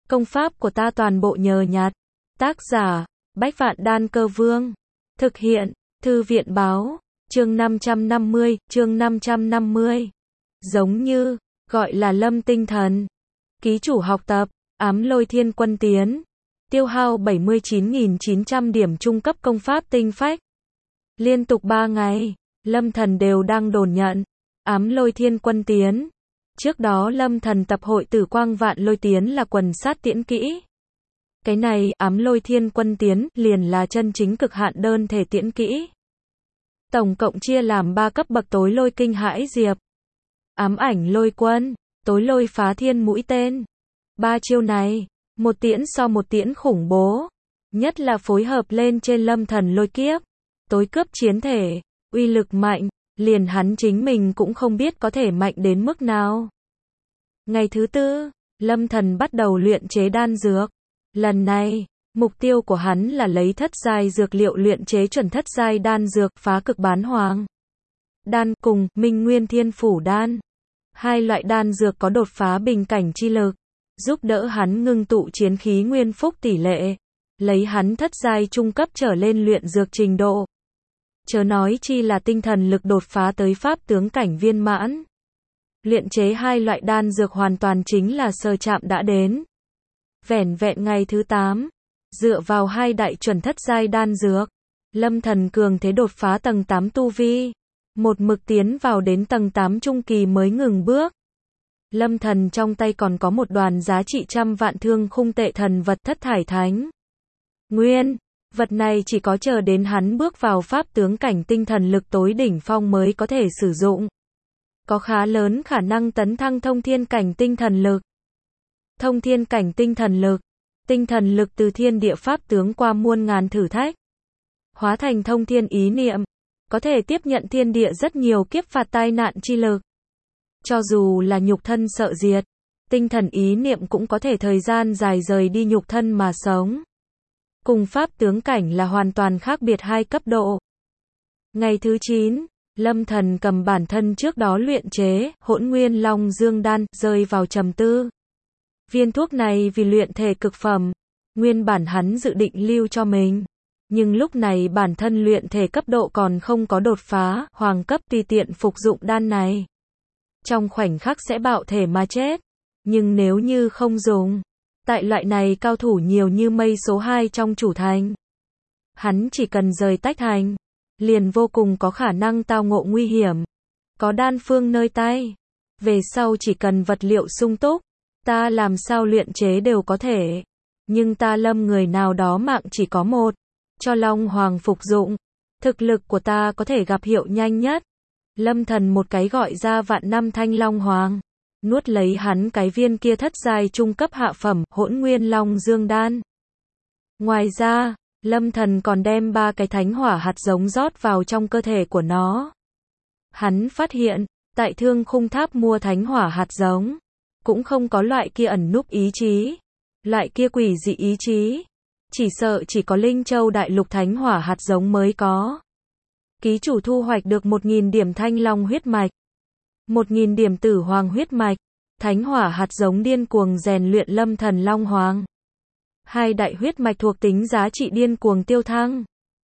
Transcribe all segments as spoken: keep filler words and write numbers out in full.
Công pháp của ta toàn bộ nhờ nhặt. Tác giả, Bách Vạn Đan Cơ Vương. Thực hiện, Thư viện Báo. Chương năm trăm năm mươi, chương năm trăm năm mươi. Giống như, gọi là Lâm Tinh Thần. Ký chủ học tập, Ám Lôi Thiên Quân Tiến. Tiêu hao bảy mươi chín nghìn chín trăm điểm trung cấp công pháp tinh phách. Liên tục ba ngày, Lâm Thần đều đang đồn nhận. Ám Lôi Thiên Quân Tiến. Trước đó Lâm Thần tập hội Tử Quang Vạn Lôi Tiến là quần sát tiễn kỹ. Cái này, Ám Lôi Thiên Quân Tiến, liền là chân chính cực hạn đơn thể tiễn kỹ. Tổng cộng chia làm ba cấp bậc tối lôi kinh hãi diệp. Ám ảnh lôi quân, tối lôi phá thiên mũi tên. Ba chiêu này, một tiễn so một tiễn khủng bố. Nhất là phối hợp lên trên Lâm Thần lôi kiếp. Tối cướp chiến thể, uy lực mạnh, liền hắn chính mình cũng không biết có thể mạnh đến mức nào. Ngày thứ tư, Lâm Thần bắt đầu luyện chế đan dược. Lần này, mục tiêu của hắn là lấy thất giai dược liệu luyện chế chuẩn thất giai đan dược phá cực bán hoàng đan cùng Minh Nguyên Thiên Phủ đan. Hai loại đan dược có đột phá bình cảnh chi lực, giúp đỡ hắn ngưng tụ chiến khí nguyên phúc tỷ lệ, lấy hắn thất giai trung cấp trở lên luyện dược trình độ. Chớ nói chi là tinh thần lực đột phá tới pháp tướng cảnh viên mãn. Luyện chế hai loại đan dược hoàn toàn chính là sơ chạm đã đến. Vẻn vẹn ngày thứ tám, dựa vào hai đại chuẩn thất giai đan dược, Lâm Thần cường thế đột phá tầng tám tu vi, một mực tiến vào đến tầng tám trung kỳ mới ngừng bước. Lâm Thần trong tay còn có một đoàn giá trị trăm vạn thương khung tệ thần vật thất thải thánh nguyên. Vật này chỉ có chờ đến hắn bước vào pháp tướng cảnh tinh thần lực tối đỉnh phong mới có thể sử dụng. Có khá lớn khả năng tấn thăng thông thiên cảnh tinh thần lực. Thông thiên cảnh tinh thần lực. Tinh thần lực từ thiên địa pháp tướng qua muôn ngàn thử thách, hóa thành thông thiên ý niệm, có thể tiếp nhận thiên địa rất nhiều kiếp phạt tai nạn chi lực. Cho dù là nhục thân sợ diệt, tinh thần ý niệm cũng có thể thời gian dài rời đi nhục thân mà sống. Cùng pháp tướng cảnh là hoàn toàn khác biệt hai cấp độ. Ngày thứ chín, Lâm Thần cầm bản thân trước đó luyện chế Hỗn Nguyên Long Dương đan, rơi vào trầm tư. Viên thuốc này vì luyện thể cực phẩm, nguyên bản hắn dự định lưu cho mình. Nhưng lúc này bản thân luyện thể cấp độ còn không có đột phá, hoàng cấp tùy tiện phục dụng đan này. Trong khoảnh khắc sẽ bạo thể mà chết. Nhưng nếu như không dùng, tại loại này cao thủ nhiều như mây số hai trong chủ thành, hắn chỉ cần rời tách thành, liền vô cùng có khả năng tao ngộ nguy hiểm. Có đan phương nơi tay, về sau chỉ cần vật liệu sung túc, ta làm sao luyện chế đều có thể. Nhưng ta Lâm người nào đó mạng chỉ có một, cho Long Hoàng phục dụng, thực lực của ta có thể gặp hiệu nhanh nhất. Lâm Thần một cái gọi ra vạn năm thanh Long Hoàng, nuốt lấy hắn cái viên kia thất giai trung cấp hạ phẩm Hỗn Nguyên Long Dương đan. Ngoài ra, Lâm Thần còn đem ba cái thánh hỏa hạt giống rót vào trong cơ thể của nó. Hắn phát hiện, tại Thương Khung Tháp mua thánh hỏa hạt giống, cũng không có loại kia ẩn núp ý chí, loại kia quỷ dị ý chí. Chỉ sợ chỉ có Linh Châu Đại Lục thánh hỏa hạt giống mới có. Ký chủ thu hoạch được một nghìn điểm thanh long huyết mạch, một nghìn điểm tử hoàng huyết mạch, thánh hỏa hạt giống điên cuồng rèn luyện Lâm Thần Long Hoàng. Hai đại huyết mạch thuộc tính giá trị điên cuồng tiêu thăng.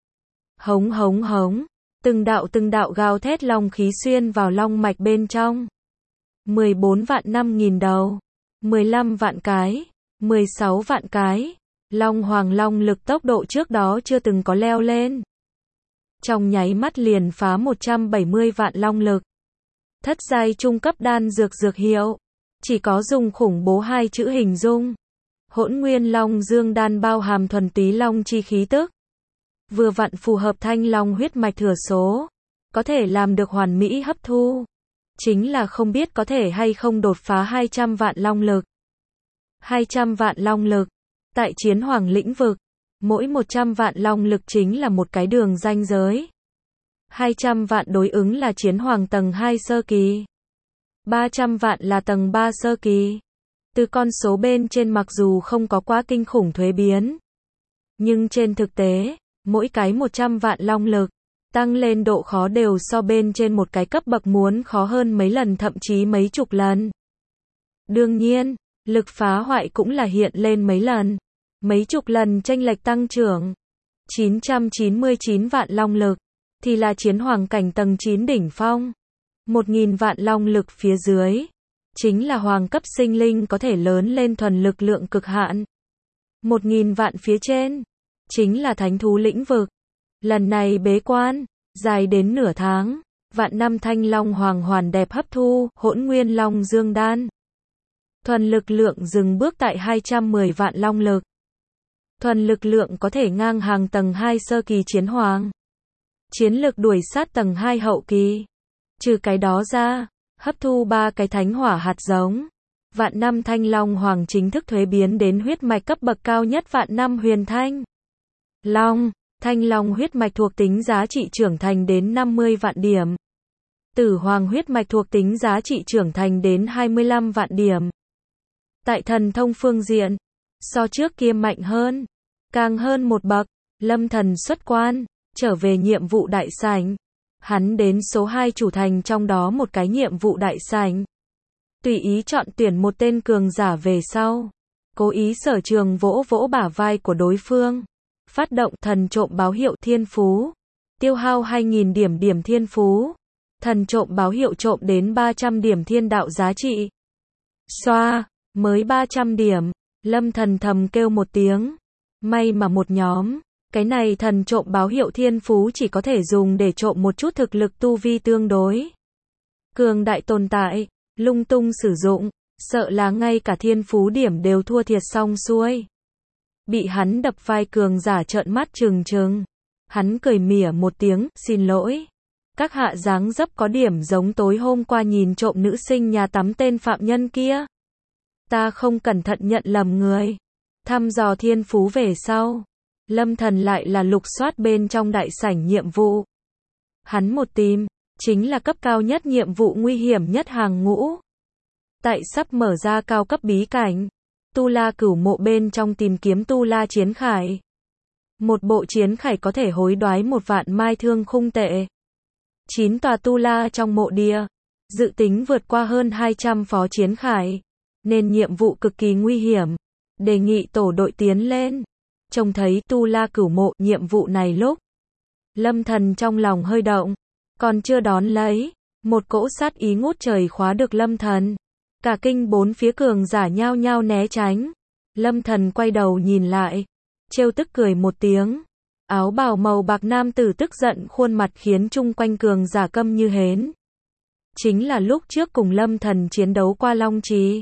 Hống hống hống, từng đạo từng đạo gào thét long khí xuyên vào long mạch bên trong. mười bốn vạn năm nghìn đầu, mười lăm vạn cái, mười sáu vạn cái. Long Hoàng long lực tốc độ trước đó chưa từng có leo lên. Trong nháy mắt liền phá một trăm bảy mươi vạn long lực. Thất giai trung cấp đan dược dược hiệu, chỉ có dùng khủng bố hai chữ hình dung. Hỗn Nguyên Long Dương đan bao hàm thuần túy long chi khí tức, vừa vặn phù hợp thanh long huyết mạch thừa số, có thể làm được hoàn mỹ hấp thu. Chính là không biết có thể hay không đột phá hai trăm vạn long lực. hai trăm vạn long lực, tại chiến hoàng lĩnh vực, mỗi một trăm vạn long lực chính là một cái đường ranh giới. hai trăm vạn đối ứng là chiến hoàng tầng hai sơ kỳ. ba trăm vạn là tầng ba sơ kỳ. Từ con số bên trên mặc dù không có quá kinh khủng thuế biến, nhưng trên thực tế, mỗi cái một trăm vạn long lực, tăng lên độ khó đều so bên trên một cái cấp bậc muốn khó hơn mấy lần thậm chí mấy chục lần. Đương nhiên, Lực phá hoại cũng là hiện lên mấy lần. Mấy chục lần chênh lệch tăng trưởng. chín trăm chín mươi chín vạn long lực, thì là chiến hoàng cảnh tầng chín đỉnh phong. một nghìn vạn long lực phía dưới, chính là hoàng cấp sinh linh có thể lớn lên thuần lực lượng cực hạn. một nghìn vạn phía trên, chính là thánh thú lĩnh vực. Lần này bế quan, dài đến nửa tháng, vạn năm thanh long hoàng hoàn đẹp hấp thu, hỗn nguyên long dương đan. Thuần lực lượng dừng bước tại hai trăm mười vạn long lực. Thuần lực lượng có thể ngang hàng tầng hai sơ kỳ chiến hoàng. Chiến lực đuổi sát tầng hai hậu kỳ. Trừ cái đó ra, hấp thu ba cái thánh hỏa hạt giống. Vạn năm thanh long hoàng chính thức thuế biến đến huyết mạch cấp bậc cao nhất vạn năm huyền thanh. Long, thanh long huyết mạch thuộc tính giá trị trưởng thành đến năm mươi vạn điểm. Tử hoàng huyết mạch thuộc tính giá trị trưởng thành đến hai mươi lăm vạn điểm. Tại thần thông phương diện, so trước kia mạnh hơn, càng hơn một bậc. Lâm Thần xuất quan, trở về nhiệm vụ đại sảnh. Hắn đến số hai chủ thành trong đó một cái nhiệm vụ đại sảnh. Tùy ý chọn tuyển một tên cường giả về sau. Cố ý sở trường vỗ vỗ bả vai của đối phương. Phát động thần trộm báo hiệu thiên phú. Tiêu hao hai nghìn điểm điểm thiên phú. Thần trộm báo hiệu trộm đến ba trăm điểm thiên đạo giá trị. Xoa, mới ba trăm điểm. Lâm Thần thầm kêu một tiếng. May mà một nhóm. Cái này thần trộm báo hiệu thiên phú chỉ có thể dùng để trộm một chút thực lực tu vi tương đối cường đại tồn tại. Lung tung sử dụng, sợ là ngay cả thiên phú điểm đều thua thiệt xong xuôi. Bị hắn đập vai cường giả trợn mắt trừng trừng. Hắn cười mỉa một tiếng, xin lỗi. Các hạ dáng dấp có điểm giống tối hôm qua nhìn trộm nữ sinh nhà tắm tên phạm nhân kia. Ta không cẩn thận nhận lầm người. Thăm dò thiên phú về sau. Lâm Thần lại là lục soát bên trong đại sảnh nhiệm vụ. Hắn một tìm, chính là cấp cao nhất nhiệm vụ nguy hiểm nhất hàng ngũ. Tại sắp mở ra cao cấp bí cảnh, Tu La Cửu Mộ bên trong tìm kiếm Tu La chiến khải. Một bộ chiến khải có thể hối đoái một vạn mai thương khung tệ. Chín tòa Tu La trong mộ địa, dự tính vượt qua hơn hai trăm phó chiến khải, nên nhiệm vụ cực kỳ nguy hiểm. Đề nghị tổ đội tiến lên. Trông thấy Tu La Cửu Mộ nhiệm vụ này lúc, Lâm Thần trong lòng hơi động, còn chưa đón lấy, một cỗ sát ý ngút trời khóa được Lâm Thần. Cả kinh bốn phía cường giả nhao nhao né tránh. Lâm Thần quay đầu nhìn lại, trêu tức cười một tiếng. Áo bào màu bạc nam tử tức giận khuôn mặt khiến chung quanh cường giả câm như hến. Chính là lúc trước cùng Lâm Thần chiến đấu qua Long Trì.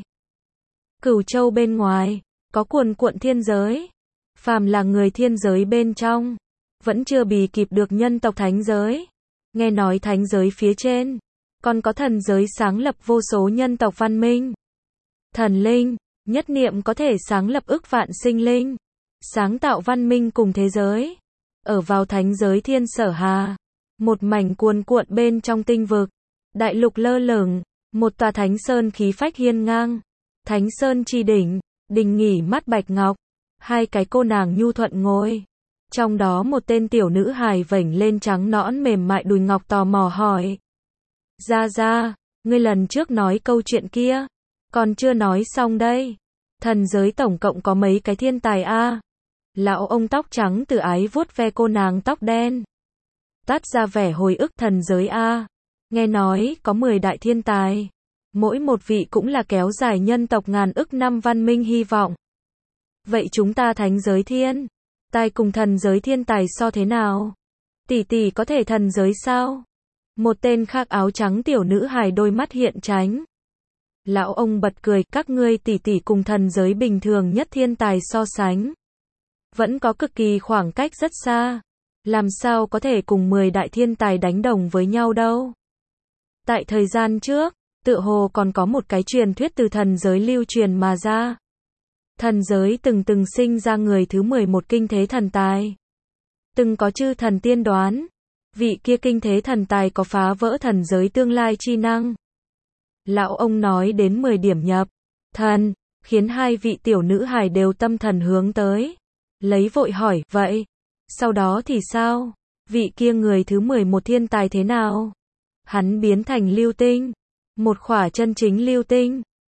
Cửu Châu bên ngoài, có cuồn cuộn thiên giới. Phàm là người thiên giới bên trong, vẫn chưa bì kịp được nhân tộc thánh giới. Nghe nói thánh giới phía trên, còn có thần giới sáng lập vô số nhân tộc văn minh. Thần linh, nhất niệm có thể sáng lập ức vạn sinh linh, sáng tạo văn minh cùng thế giới. Ở vào thánh giới thiên sở hà, một mảnh cuồn cuộn bên trong tinh vực, đại lục lơ lửng, một tòa thánh sơn khí phách hiên ngang. Thánh sơn chi đỉnh, đình nghỉ mắt bạch ngọc, hai cái cô nàng nhu thuận ngồi. Trong đó một tên tiểu nữ hài vểnh lên trắng nõn mềm mại đùi ngọc tò mò hỏi. Ra ra, ngươi lần trước nói câu chuyện kia, còn chưa nói xong đây. Thần giới tổng cộng có mấy cái thiên tài a? Lão ông tóc trắng từ ái vuốt ve cô nàng tóc đen. Tắt ra vẻ hồi ức thần giới a. Nghe nói có mười đại thiên tài. Mỗi một vị cũng là kéo dài nhân tộc ngàn ức năm văn minh hy vọng. Vậy chúng ta thánh giới thiên tài cùng thần giới thiên tài so thế nào? Tỷ tỷ có thể thần giới sao? Một tên khác áo trắng tiểu nữ hài đôi mắt hiện tránh. Lão ông bật cười, các ngươi tỷ tỷ cùng thần giới bình thường nhất thiên tài so sánh. Vẫn có cực kỳ khoảng cách rất xa. Làm sao có thể cùng mười đại thiên tài đánh đồng với nhau đâu? Tại thời gian trước, tựa hồ còn có một cái truyền thuyết từ thần giới lưu truyền mà ra. Thần giới từng từng sinh ra người thứ mười một kinh thế thần tài. Từng có chư thần tiên đoán, vị kia kinh thế thần tài có phá vỡ thần giới tương lai chi năng. Lão ông nói đến mười điểm nhập thần, khiến hai vị tiểu nữ hài đều tâm thần hướng tới. Lấy vội hỏi, vậy, sau đó thì sao? Vị kia người thứ mười một thiên tài thế nào? Hắn biến thành lưu tinh, một khỏa chân chính lưu tinh.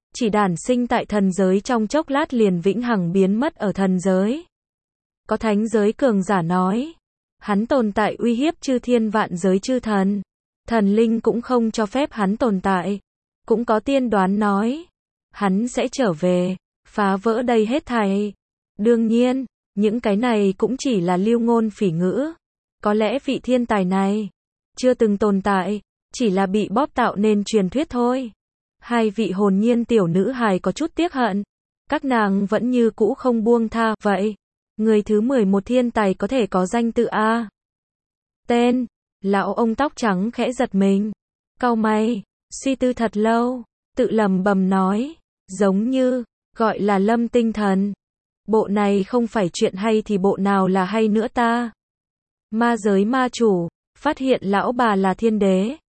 chỉ đản sinh tại thần giới trong chốc lát liền vĩnh hằng biến mất ở thần giới. Có thánh giới cường giả nói, hắn tồn tại uy hiếp chư thiên vạn giới chư thần. Thần linh cũng không cho phép hắn tồn tại. Cũng có tiên đoán nói, hắn sẽ trở về, phá vỡ đây hết thảy. Đương nhiên, những cái này cũng chỉ là lưu ngôn phỉ ngữ. Có lẽ vị thiên tài này chưa từng tồn tại, chỉ là bị bóp tạo nên truyền thuyết thôi. Hai vị hồn nhiên tiểu nữ hài có chút tiếc hận. Các nàng vẫn như cũ không buông tha. Vậy, người thứ mười một thiên tài có thể có danh tự A. Tên, lão ông tóc trắng khẽ giật mình. Cau mày, suy tư thật lâu, tự lẩm bẩm nói, giống như, gọi là Lâm Tinh Thần. Bộ này không phải chuyện hay thì bộ nào là hay nữa ta? Ma giới ma chủ, phát hiện lão bà là thiên đế.